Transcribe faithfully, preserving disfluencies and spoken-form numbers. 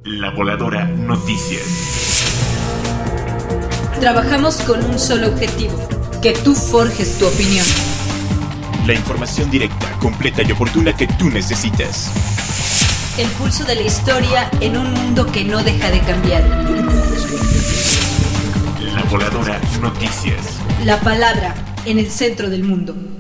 La Voladora Noticias. Trabajamos con un solo objetivo: que tú forjes tu opinión. La información directa, completa y oportuna que tú necesitas. El pulso de la historia en un mundo que no deja de cambiar. La Voladora Noticias. La palabra en el centro del mundo.